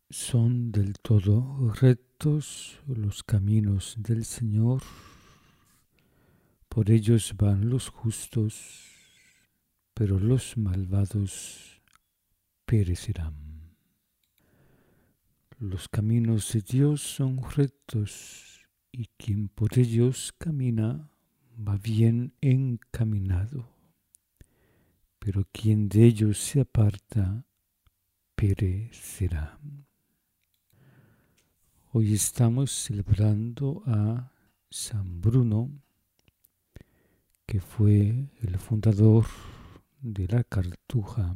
Son del todo rectos los caminos del Señor, por ellos van los justos, pero los malvados perecerán. Los caminos de Dios son rectos, y quien por ellos camina va bien encaminado, pero quien de ellos se aparta perecerá. Hoy estamos celebrando a San Bruno, que fue el fundador de la Cartuja,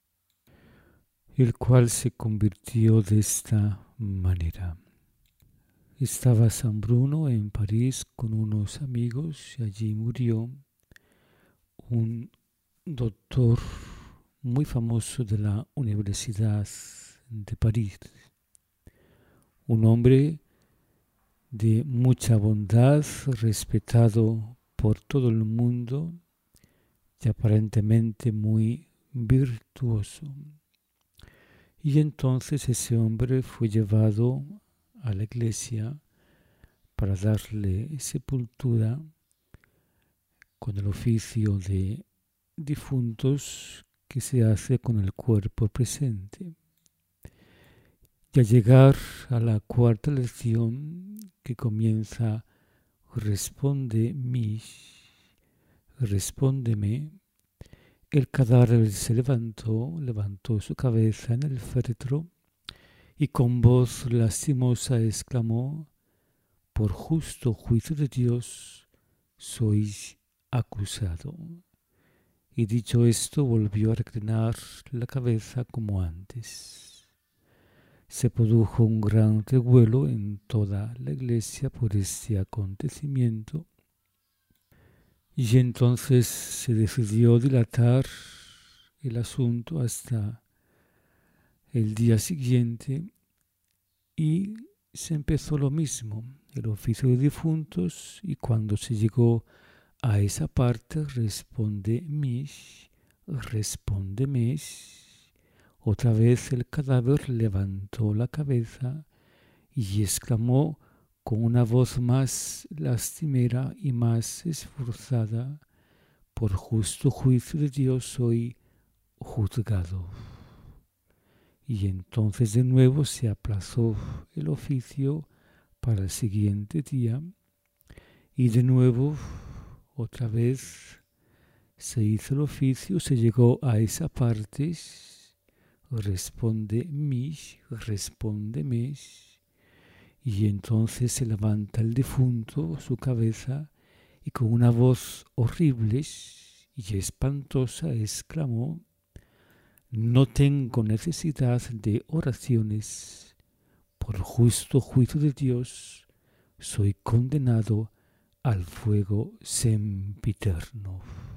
el cual se convirtió de esta manera. Estaba San Bruno en París con unos amigos y allí murió un doctor muy famoso de la Universidad de París, un hombre de mucha bondad, respetado por todo el mundo y aparentemente muy virtuoso. Y entonces ese hombre fue llevado a la iglesia para darle sepultura con el oficio de difuntos que se hace con el cuerpo presente. Y al llegar a la cuarta lección, que comienza respóndeme, el cadáver se levantó su cabeza en el féretro y con voz lastimosa exclamó: por justo juicio de Dios sois acusado. Y dicho esto, volvió a reclinar la cabeza como antes. Se produjo un gran revuelo en toda la iglesia por este acontecimiento, y entonces se decidió dilatar el asunto hasta el día siguiente y se empezó lo mismo, el oficio de difuntos, y cuando se llegó a esa parte, respóndeme, otra vez el cadáver levantó la cabeza y exclamó con una voz más lastimera y más esforzada: por justo juicio de Dios soy juzgado. Y entonces de nuevo se aplazó el oficio para el siguiente día, y de nuevo, otra vez, se hizo el oficio, se llegó a esa parte: respóndeme, y entonces se levanta el difunto su cabeza y con una voz horrible y espantosa exclamó: no tengo necesidad de oraciones, por justo juicio de Dios soy condenado al fuego sempiterno.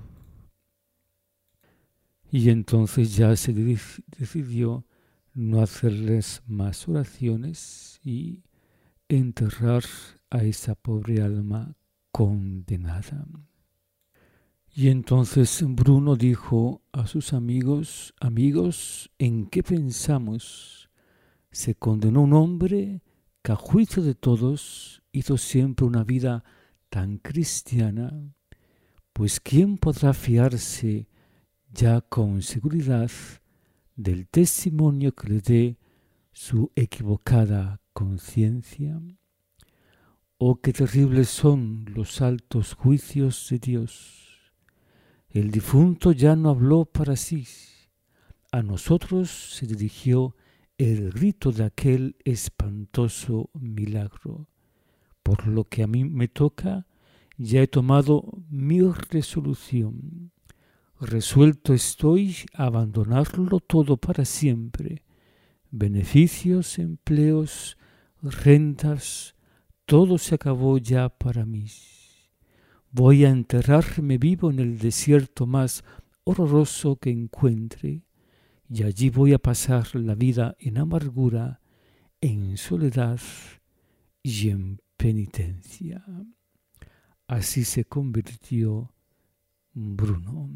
Y entonces ya se decidió no hacerles más oraciones y enterrar a esa pobre alma condenada. Y entonces Bruno dijo a sus amigos: ¿en qué pensamos? Se condenó un hombre que a juicio de todos hizo siempre una vida tan cristiana, pues ¿quién podrá fiarse ya con seguridad del testimonio que le dé su equivocada conciencia? Oh, qué terribles son los altos juicios de Dios. El difunto ya no habló para sí, a nosotros se dirigió el grito de aquel espantoso milagro. Por lo que a mí me toca, ya he tomado mi resolución. Resuelto estoy a abandonarlo todo para siempre. Beneficios, empleos, rentas, todo se acabó ya para mí. Voy a enterrarme vivo en el desierto más horroroso que encuentre, y allí voy a pasar la vida en amargura, en soledad y en penitencia. Así se convirtió Bruno.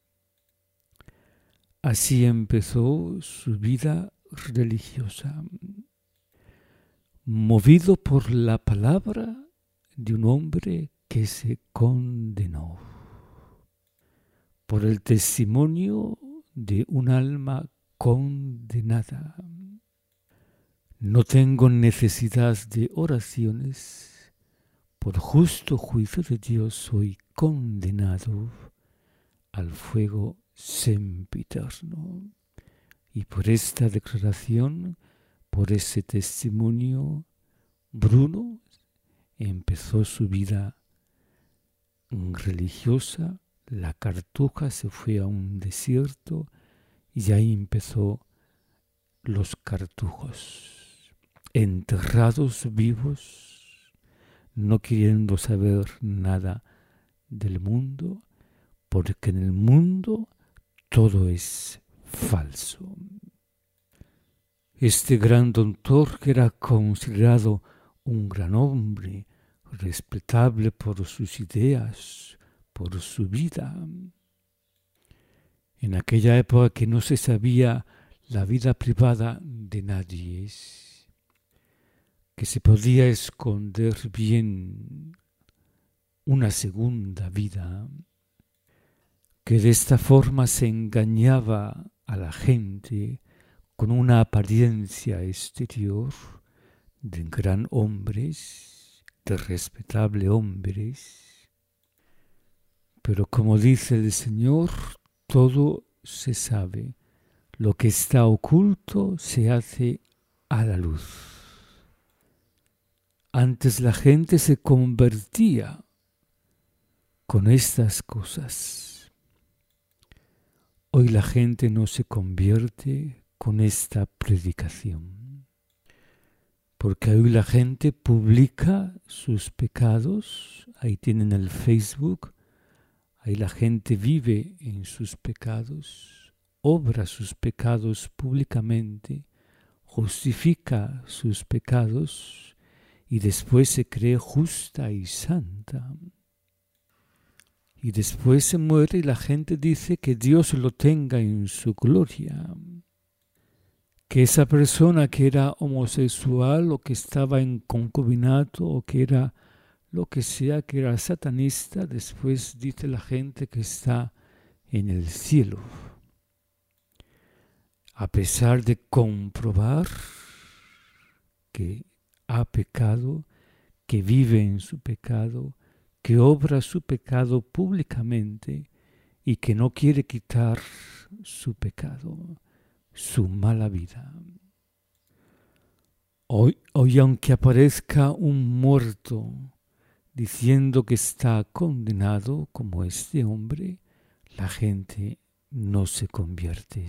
Así empezó su vida religiosa. movido por la palabra de un hombre que se condenó, por el testimonio de un alma condenada. No tengo necesidad de oraciones, por justo juicio de Dios soy condenado al fuego sempiterno. Y por esta declaración, por ese testimonio, Bruno empezó su vida religiosa. La cartuja se fue a un desierto y ahí empezó los cartujos, enterrados vivos, no queriendo saber nada del mundo, porque en el mundo todo es falso. Este gran doctor, que era considerado un gran hombre, respetable por sus ideas, por su vida, en aquella época que no se sabía la vida privada de nadie, que se podía esconder bien una segunda vida, que de esta forma se engañaba a la gente con una apariencia exterior de gran hombres, de respetable hombres. Pero como dice el Señor, todo se sabe. Lo que está oculto se hace a la luz. Antes la gente se convertía con estas cosas. Hoy la gente no se convierte con esta predicación. Porque hoy la gente publica sus pecados. Ahí tienen el Facebook. Ahí la gente vive en sus pecados, obra sus pecados públicamente, justifica sus pecados y después se cree justa y santa. Y después se muere y la gente dice que Dios lo tenga en su gloria. Que esa persona que era homosexual o que estaba en concubinato o que era lo que sea, que era satanista, después dice la gente que está en el cielo. A pesar de comprobar que ha pecado, que vive en su pecado, que obra su pecado públicamente y que no quiere quitar su pecado, su mala vida. Hoy aunque aparezca un muerto diciendo que está condenado como este hombre, la gente no se convierte.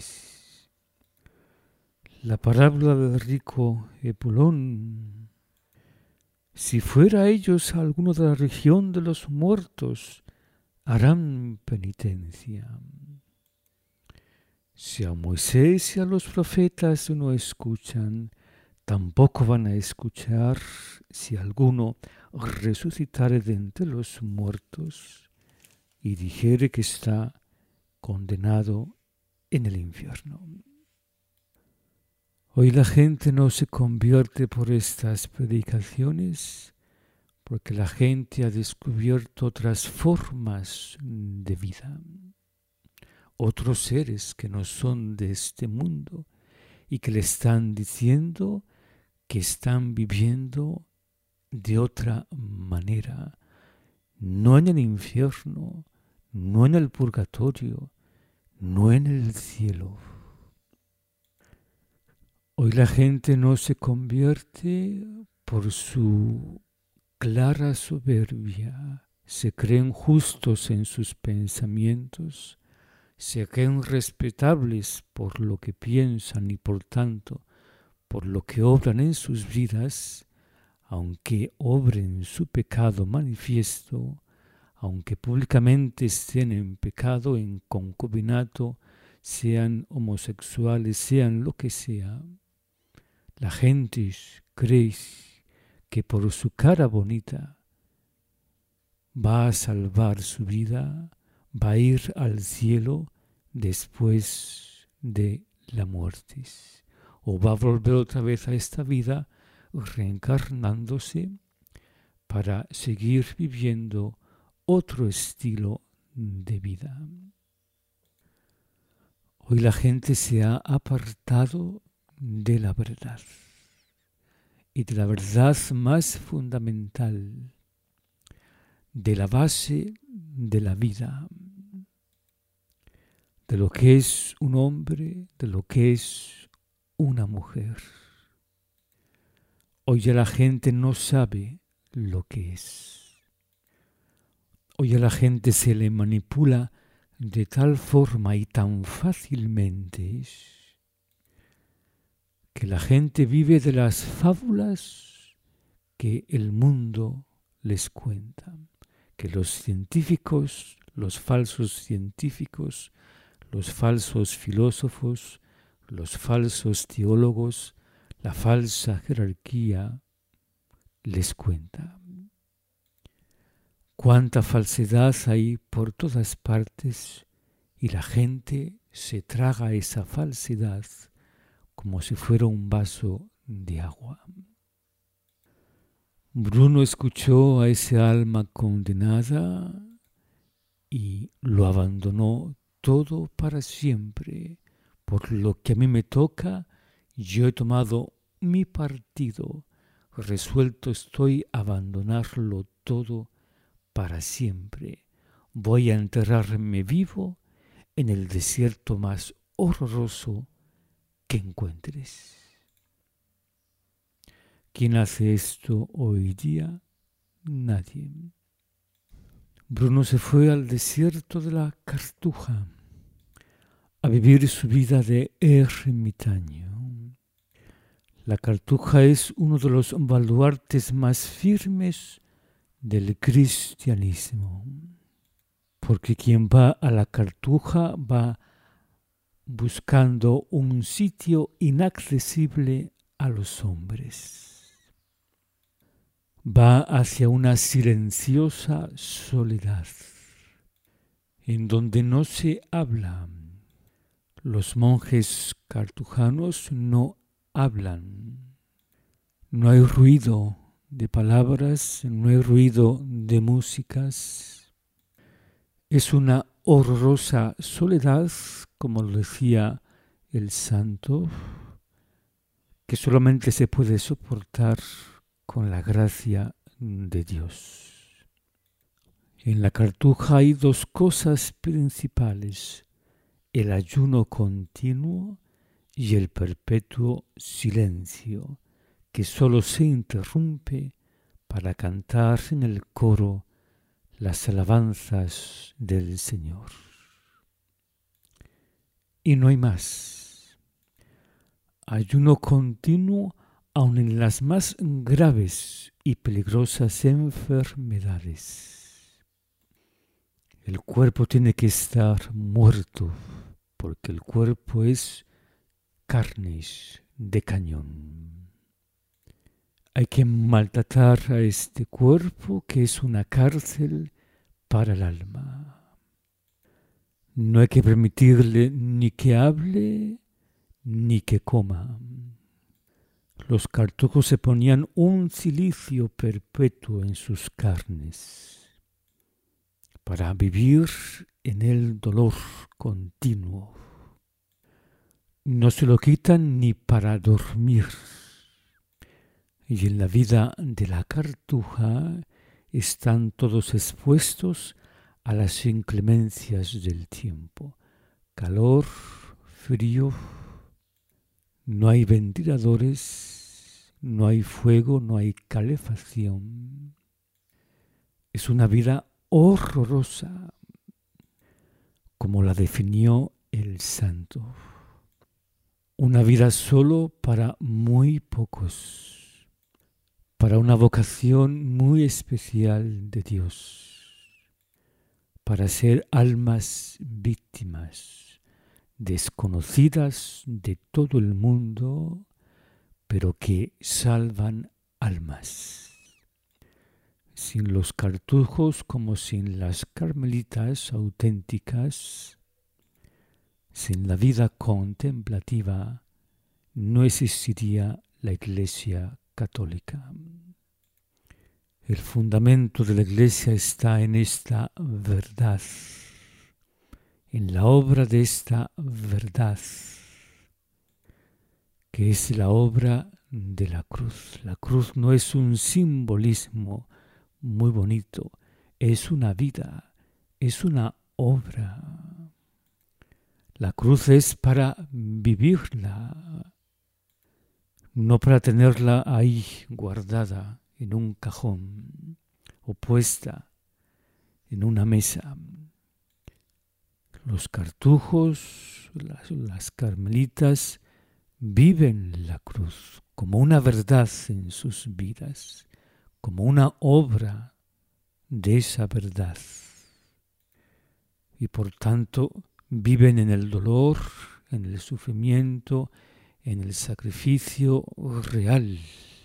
La parábola del rico Epulón: si fuera ellos alguno de la región de los muertos, harán penitencia. Si a Moisés y a los profetas no escuchan, tampoco van a escuchar si alguno resucitare de entre los muertos y dijere que está condenado en el infierno. Hoy la gente no se convierte por estas predicaciones porque la gente ha descubierto otras formas de vida, otros seres que no son de este mundo y que le están diciendo que están viviendo de otra manera, no en el infierno, no en el purgatorio, no en el cielo. Hoy la gente no se convierte por su clara soberbia, se creen justos en sus pensamientos, se creen respetables por lo que piensan y por tanto por lo que obran en sus vidas, aunque obren su pecado manifiesto, aunque públicamente estén en pecado, en concubinato, sean homosexuales, sean lo que sea. La gente cree que por su cara bonita va a salvar su vida, va a ir al cielo después de la muerte, o va a volver otra vez a esta vida reencarnándose para seguir viviendo otro estilo de vida. Hoy la gente se ha apartado de la verdad y de la verdad más fundamental, de la base de la vida, de lo que es un hombre, de lo que es una mujer. Hoy ya la gente no sabe lo que es. Hoy a la gente se le manipula de tal forma y tan fácilmente que la gente vive de las fábulas que el mundo les cuenta, que los científicos, los falsos científicos, los falsos filósofos, los falsos teólogos, la falsa jerarquía les cuenta. Cuánta falsedad hay por todas partes y la gente se traga esa falsedad como si fuera un vaso de agua. Bruno escuchó a ese alma condenada y lo abandonó todo para siempre. Por lo que a mí me toca, yo he tomado mi partido. Resuelto estoy a abandonarlo todo para siempre. Voy a enterrarme vivo en el desierto más horroroso que encuentres. ¿Quién hace esto hoy día? Nadie. Bruno se fue al desierto de la Cartuja a vivir su vida de ermitaño. La Cartuja es uno de los baluartes más firmes del cristianismo, porque quien va a la Cartuja va buscando un sitio inaccesible a los hombres. Va hacia una silenciosa soledad, en donde no se habla. Los monjes cartujanos no hablan. No hay ruido de palabras, no hay ruido de músicas. Es una horrorosa soledad, como lo decía el santo, que solamente se puede soportar con la gracia de Dios. En la Cartuja hay dos cosas principales: el ayuno continuo y el perpetuo silencio, que solo se interrumpe para cantar en el coro las alabanzas del Señor. Y no hay más. Ayuno continuo aun en las más graves y peligrosas enfermedades. El cuerpo tiene que estar muerto, porque el cuerpo es carnes de cañón. Hay que maltratar a este cuerpo, que es una cárcel para el alma. No hay que permitirle ni que hable ni que coma. Los cartujos se ponían un cilicio perpetuo en sus carnes para vivir en el dolor continuo. No se lo quitan ni para dormir. Y en la vida de la cartuja están todos expuestos a las inclemencias del tiempo. Calor, frío, no hay ventiladores, no hay fuego, no hay calefacción. Es una vida horrorosa, como la definió el santo. Una vida solo para muy pocos, para una vocación muy especial de Dios, para ser almas víctimas, desconocidas de todo el mundo, pero que salvan almas. Sin los cartujos, como sin las carmelitas auténticas, sin la vida contemplativa, no existiría la Iglesia católica. El fundamento de la Iglesia está en esta verdad, en la obra de esta verdad, que es la obra de la cruz. La cruz no es un simbolismo muy bonito, es una vida, es una obra. La cruz es para vivirla, no para tenerla ahí guardada en un cajón o puesta en una mesa. Los cartujos, las carmelitas viven la cruz como una verdad en sus vidas, como una obra de esa verdad. Y por tanto viven en el dolor, en el sufrimiento, en el sacrificio real.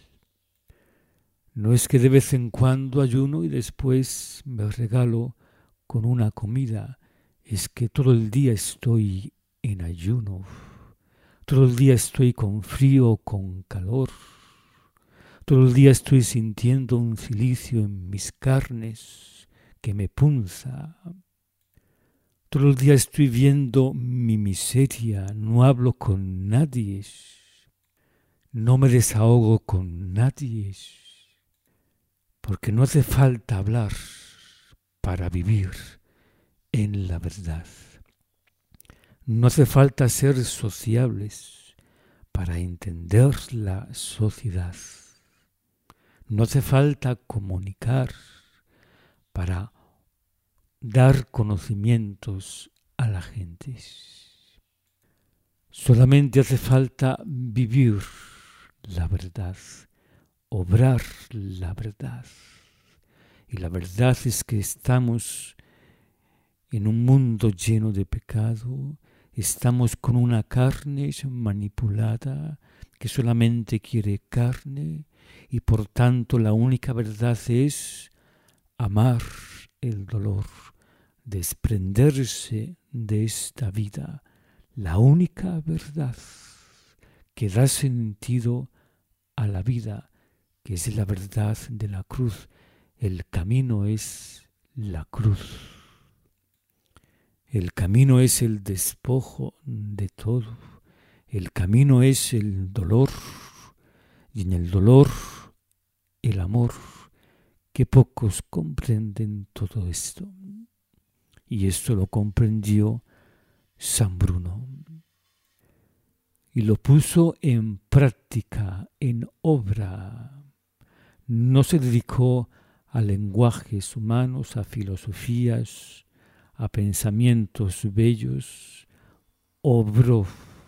No es que de vez en cuando ayuno y después me regalo con una comida, es que todo el día estoy en ayuno, todo el día estoy con frío, con calor, todo el día estoy sintiendo un cilicio en mis carnes que me punza. Todo el día estoy viendo mi miseria, no hablo con nadie, no me desahogo con nadie, porque no hace falta hablar para vivir en la verdad. No hace falta ser sociables para entender la sociedad. No hace falta comunicar para dar conocimientos a la gente. Solamente hace falta vivir la verdad, obrar la verdad. Y la verdad es que estamos en un mundo lleno de pecado, estamos con una carne manipulada que solamente quiere carne y por tanto la única verdad es amar el dolor, desprenderse de esta vida, la única verdad que da sentido a la vida, que es la verdad de la cruz. El camino es la cruz. El camino es el despojo de todo. El camino es el dolor y en el dolor el amor. Que pocos comprenden todo esto. Y esto lo comprendió San Bruno. Y lo puso en práctica, en obra. No se dedicó a lenguajes humanos, a filosofías, a pensamientos bellos. Obró.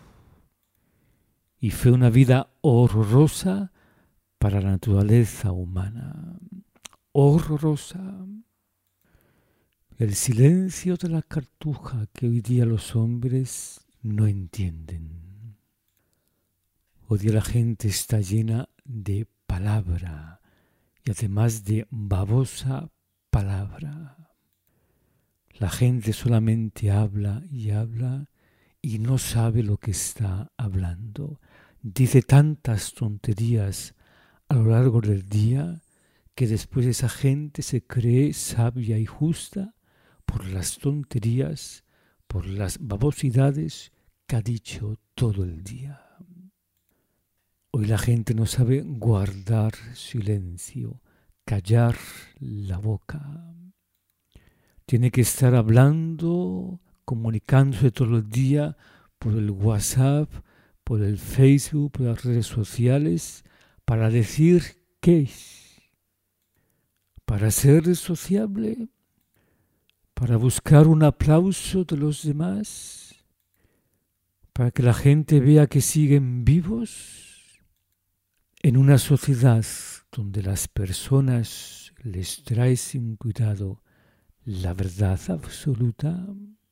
Y fue una vida horrorosa para la naturaleza humana. Horrorosa. El silencio de la cartuja que hoy día los hombres no entienden. Hoy día la gente está llena de palabra y además de babosa palabra. La gente solamente habla y no sabe lo que está hablando. Dice tantas tonterías a lo largo del día que después esa gente se cree sabia y justa por las tonterías, por las babosidades que ha dicho todo el día. Hoy la gente no sabe guardar silencio, callar la boca. Tiene que estar hablando, comunicándose todo el día por el WhatsApp, por el Facebook, por las redes sociales, para decir qué es, para ser sociable, para buscar un aplauso de los demás, para que la gente vea que siguen vivos en una sociedad donde las personas les traen sin cuidado la verdad absoluta.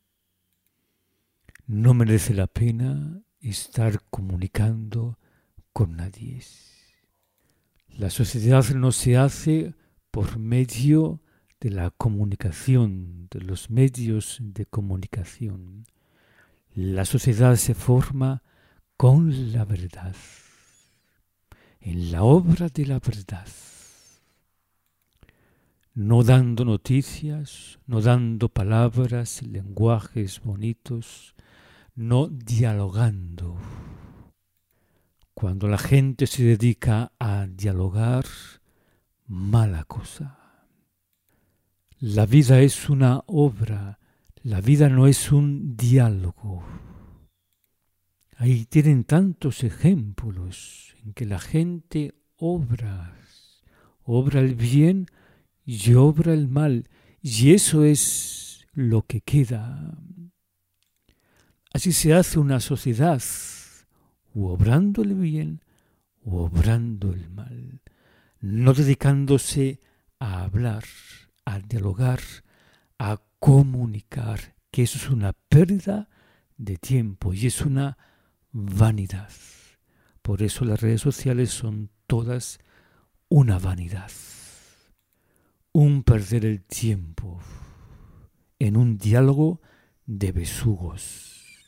No merece la pena estar comunicando con nadie. La sociedad no se hace por medio de la comunicación, de los medios de comunicación. La sociedad se forma con la verdad. en la obra de la verdad. No dando noticias, no dando palabras, lenguajes bonitos, no dialogando. Cuando la gente se dedica a dialogar, mala cosa. La vida es una obra, la vida no es un diálogo. Ahí tienen tantos ejemplos en que la gente obra el bien y obra el mal, y eso es lo que queda. Así se hace una sociedad, o obrando el bien o obrando el mal, no dedicándose a hablar, a dialogar, a comunicar, que eso es una pérdida de tiempo y es una vanidad. Por eso las redes sociales son todas una vanidad, un perder el tiempo en un diálogo de besugos.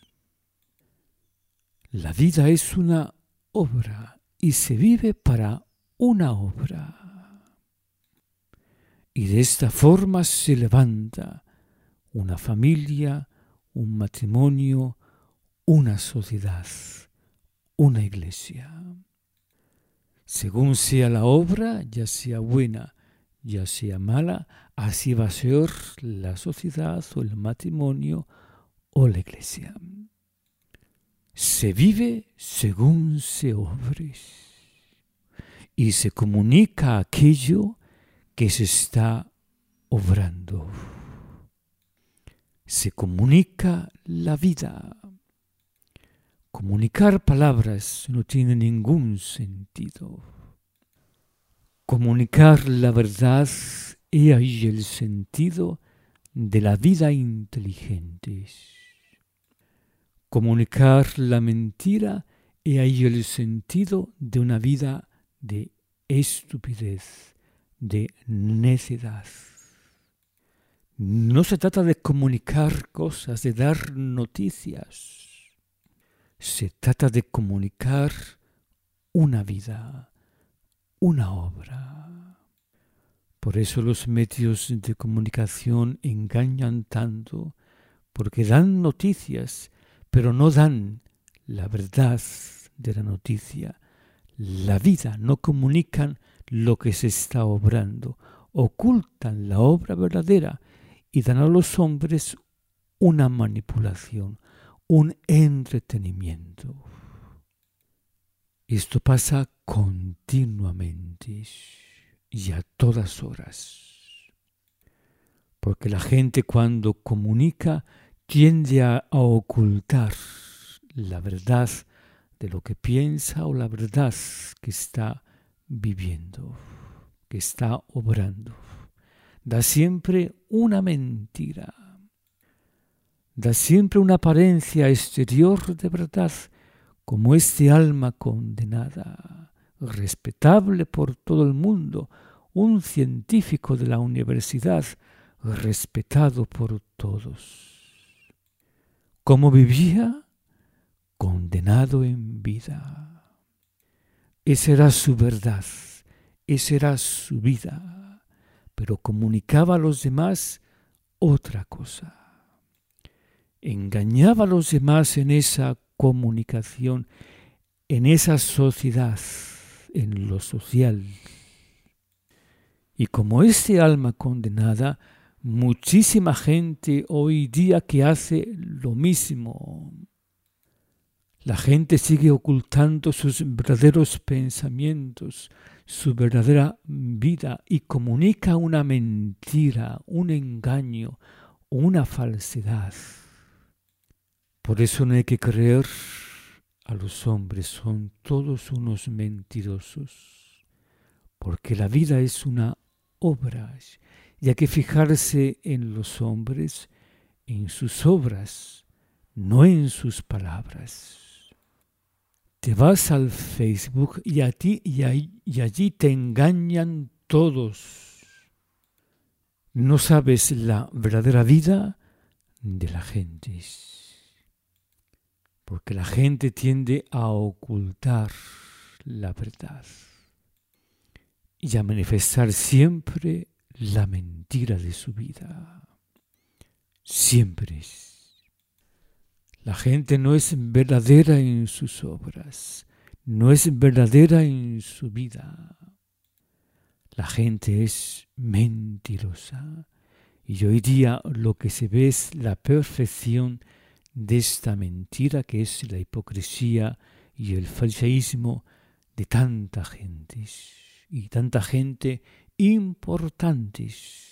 La vida es una obra y se vive para una obra. Y de esta forma se levanta una familia, un matrimonio, una sociedad, una iglesia. Según sea la obra, ya sea buena, ya sea mala, así va a ser la sociedad o el matrimonio o la iglesia. Se vive según se obre y se comunica aquello que se está obrando. Se comunica la vida. Comunicar palabras no tiene ningún sentido. Comunicar la verdad es ahí el sentido de la vida inteligente. Comunicar la mentira es ahí el sentido de una vida de estupidez, de necedad. No se trata de comunicar cosas, de dar noticias. Se trata de comunicar una vida, una obra. Por eso los medios de comunicación engañan tanto, porque dan noticias, pero no dan la verdad de la noticia, la vida, no comunican lo que se está obrando, ocultan la obra verdadera y dan a los hombres una manipulación, un entretenimiento. Esto pasa continuamente y a todas horas, porque la gente cuando comunica tiende a ocultar la verdad de lo que piensa o la verdad que está viviendo, que está obrando. Da siempre una mentira, da siempre una apariencia exterior de verdad, como este alma condenada, respetable por todo el mundo, un científico de la universidad, respetado por todos. ¿Cómo vivía? Condenado en vida. Esa era su verdad, esa era su vida, pero comunicaba a los demás otra cosa. Engañaba a los demás en esa comunicación, en esa sociedad, en lo social. Y como este alma condenada, muchísima gente hoy día que hace lo mismo. La gente sigue ocultando sus verdaderos pensamientos, su verdadera vida y comunica una mentira, un engaño, una falsedad. Por eso no hay que creer a los hombres, son todos unos mentirosos, porque la vida es una obra y hay que fijarse en los hombres, en sus obras, no en sus palabras. Te vas al Facebook y allí te engañan todos. No sabes la verdadera vida de la gente, porque la gente tiende a ocultar la verdad y a manifestar siempre la mentira de su vida. Siempre. La gente no es verdadera en sus obras, no es verdadera en su vida. La gente es mentirosa. Y hoy día lo que se ve es la perfección de esta mentira, que es la hipocresía y el fariseísmo de tanta gente. Y tanta gente importante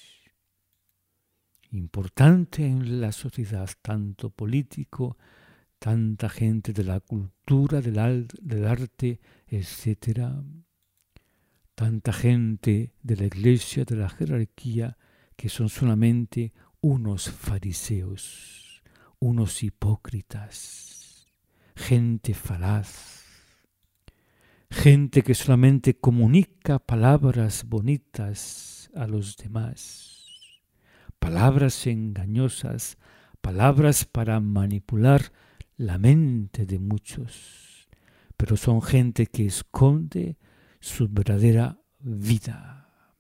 en la sociedad, tanto político, tanta gente de la cultura, del arte, etc. Tanta gente de la iglesia, de la jerarquía, que son solamente unos fariseos, unos hipócritas, gente falaz, gente que solamente comunica palabras bonitas a los demás, palabras engañosas, palabras para manipular la mente de muchos, pero son gente que esconde su verdadera vida.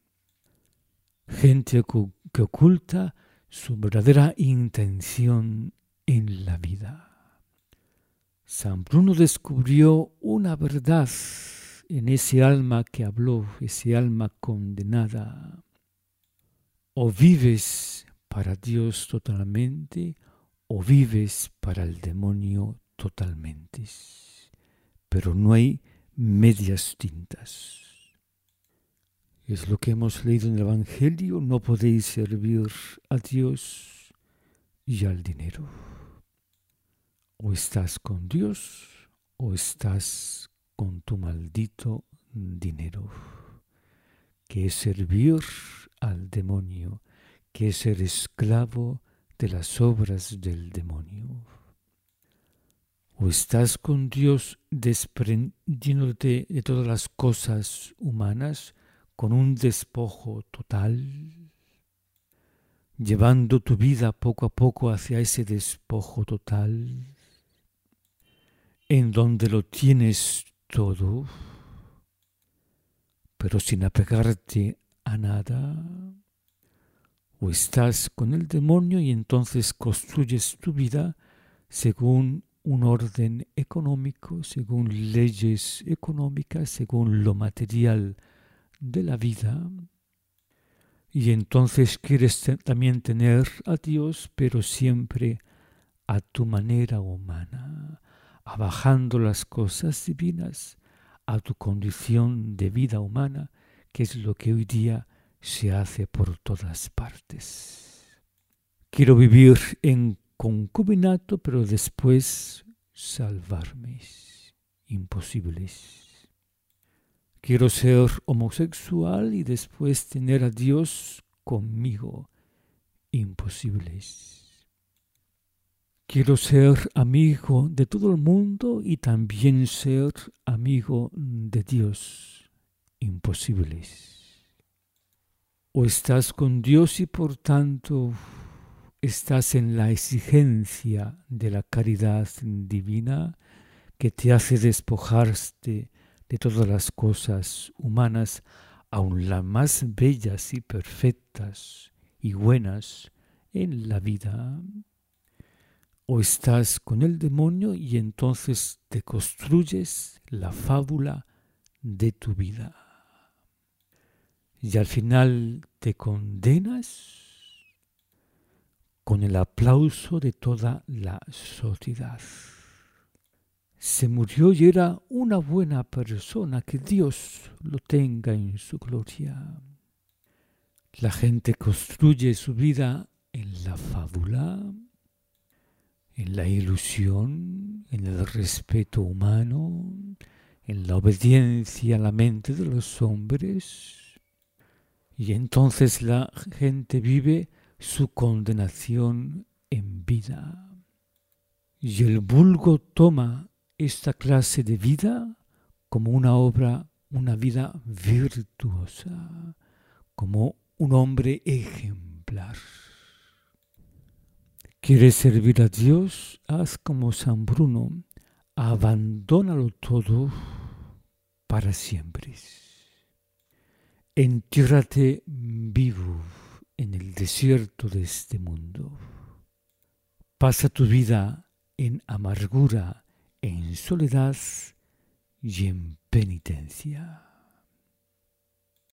Gente que oculta su verdadera intención en la vida. San Bruno descubrió una verdad en ese alma que habló, ese alma condenada. O vives para Dios totalmente, o vives para el demonio totalmente. Pero no hay medias tintas. Es lo que hemos leído en el Evangelio: no podéis servir a Dios y al dinero. O estás con Dios o estás con tu maldito dinero, que es servir al demonio, que es ser esclavo de las obras del demonio. O estás con Dios desprendiéndote de todas las cosas humanas, con un despojo total, llevando tu vida poco a poco hacia ese despojo total, en donde lo tienes todo, pero sin apegarte a nada. O estás con el demonio y entonces construyes tu vida según un orden económico, según leyes económicas, según lo material de la vida, y entonces quieres también tener a Dios, pero siempre a tu manera humana, abajando las cosas divinas a tu condición de vida humana, que es lo que hoy día se hace por todas partes. Quiero vivir en concubinato, pero después salvarme. Imposibles. Quiero ser homosexual y después tener a Dios conmigo. Imposibles. Quiero ser amigo de todo el mundo y también ser amigo de Dios. Imposibles. O estás con Dios y por tanto estás en la exigencia de la caridad divina que te hace despojarte de todas las cosas humanas, aun las más bellas y perfectas y buenas en la vida. O estás con el demonio y entonces te construyes la fábula de tu vida. Y al final te condenas con el aplauso de toda la sociedad. Se murió y era una buena persona, que Dios lo tenga en su gloria. La gente construye su vida en la fábula, en la ilusión, en el respeto humano, en la obediencia a la mente de los hombres. Y entonces la gente vive su condenación en vida. Y el vulgo toma esta clase de vida como una obra, una vida virtuosa, como un hombre ejemplar. ¿Quieres servir a Dios? Haz como San Bruno, abandónalo todo para siempre. Entiérrate vivo en el desierto de este mundo. Pasa tu vida en amargura, en soledad y en penitencia.